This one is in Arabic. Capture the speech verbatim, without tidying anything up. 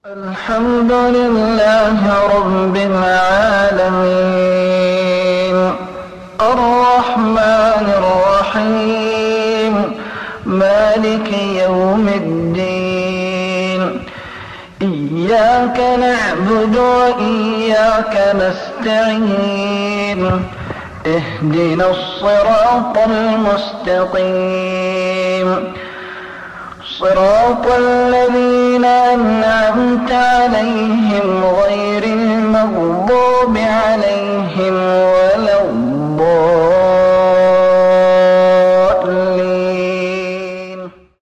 الحمد لله رب العالمين الرحمن الرحيم مالك يوم الدين إياك نعبد وإياك نستعين اهدنا الصراط المستقيم صراط الذين أنعمت عليهم غير المغضوب